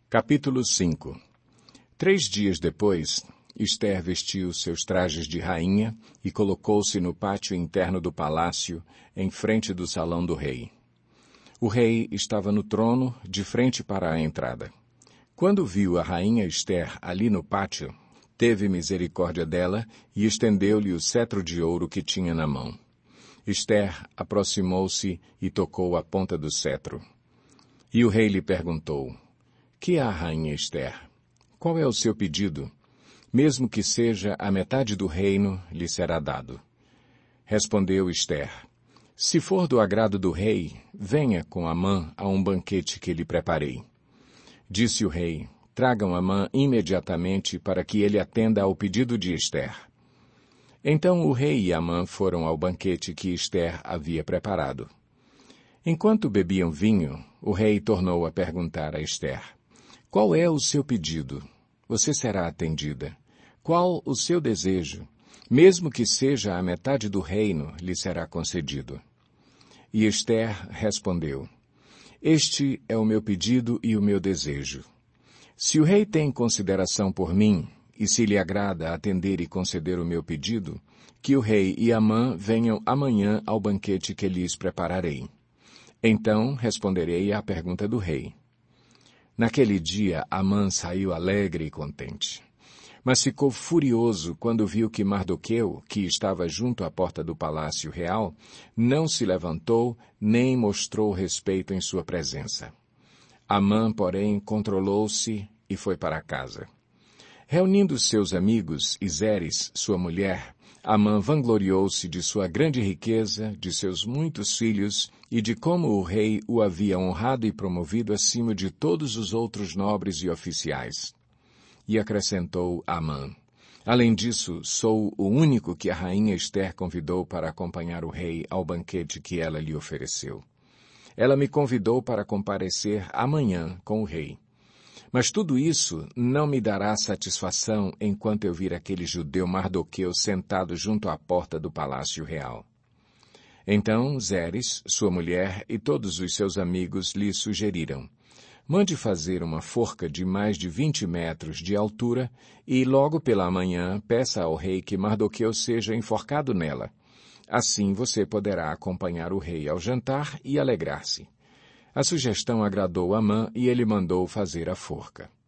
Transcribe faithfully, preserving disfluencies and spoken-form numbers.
Capítulo cinco. Três dias depois, Ester vestiu seus trajes de rainha e colocou-se no pátio interno do palácio, em frente do salão do rei. O rei estava no trono, de frente para a entrada. Quando viu a rainha Ester ali no pátio, teve misericórdia dela e estendeu-lhe o cetro de ouro que tinha na mão. Ester aproximou-se e tocou a ponta do cetro. E o rei lhe perguntou: Que há, rainha Ester? Qual é o seu pedido? Mesmo que seja a metade do reino, lhe será dado. Respondeu Ester: Se for do agrado do rei, venha com Amã a um banquete que lhe preparei. Disse o rei: Tragam Amã imediatamente para que ele atenda ao pedido de Ester. Então o rei e Amã foram ao banquete que Ester havia preparado. Enquanto bebiam vinho, o rei tornou a perguntar a Ester: Qual é o seu pedido? Você será atendida. Qual o seu desejo? Mesmo que seja a metade do reino, lhe será concedido. E Ester respondeu: Este é o meu pedido e o meu desejo. Se o rei tem consideração por mim, e se lhe agrada atender e conceder o meu pedido, que o rei e Amã venham amanhã ao banquete que lhes prepararei. Então responderei à pergunta do rei. Naquele dia, Amã saiu alegre e contente. Mas ficou furioso quando viu que Mardoqueu, que estava junto à porta do palácio real, não se levantou nem mostrou respeito em sua presença. Amã, porém, controlou-se e foi para casa. Reunindo seus amigos e Zeres, sua mulher, Amã vangloriou-se de sua grande riqueza, de seus muitos filhos e de como o rei o havia honrado e promovido acima de todos os outros nobres e oficiais. E acrescentou Amã: Além disso, sou o único que a rainha Ester convidou para acompanhar o rei ao banquete que ela lhe ofereceu. Ela me convidou para comparecer amanhã com o rei. Mas tudo isso não me dará satisfação enquanto eu vir aquele judeu Mardoqueu sentado junto à porta do palácio real. Então Zeres, sua mulher e todos os seus amigos lhe sugeriram: Mande fazer uma forca de mais de vinte metros de altura e logo pela manhã peça ao rei que Mardoqueu seja enforcado nela. Assim você poderá acompanhar o rei ao jantar e alegrar-se. A sugestão agradou Amã e ele mandou fazer a forca.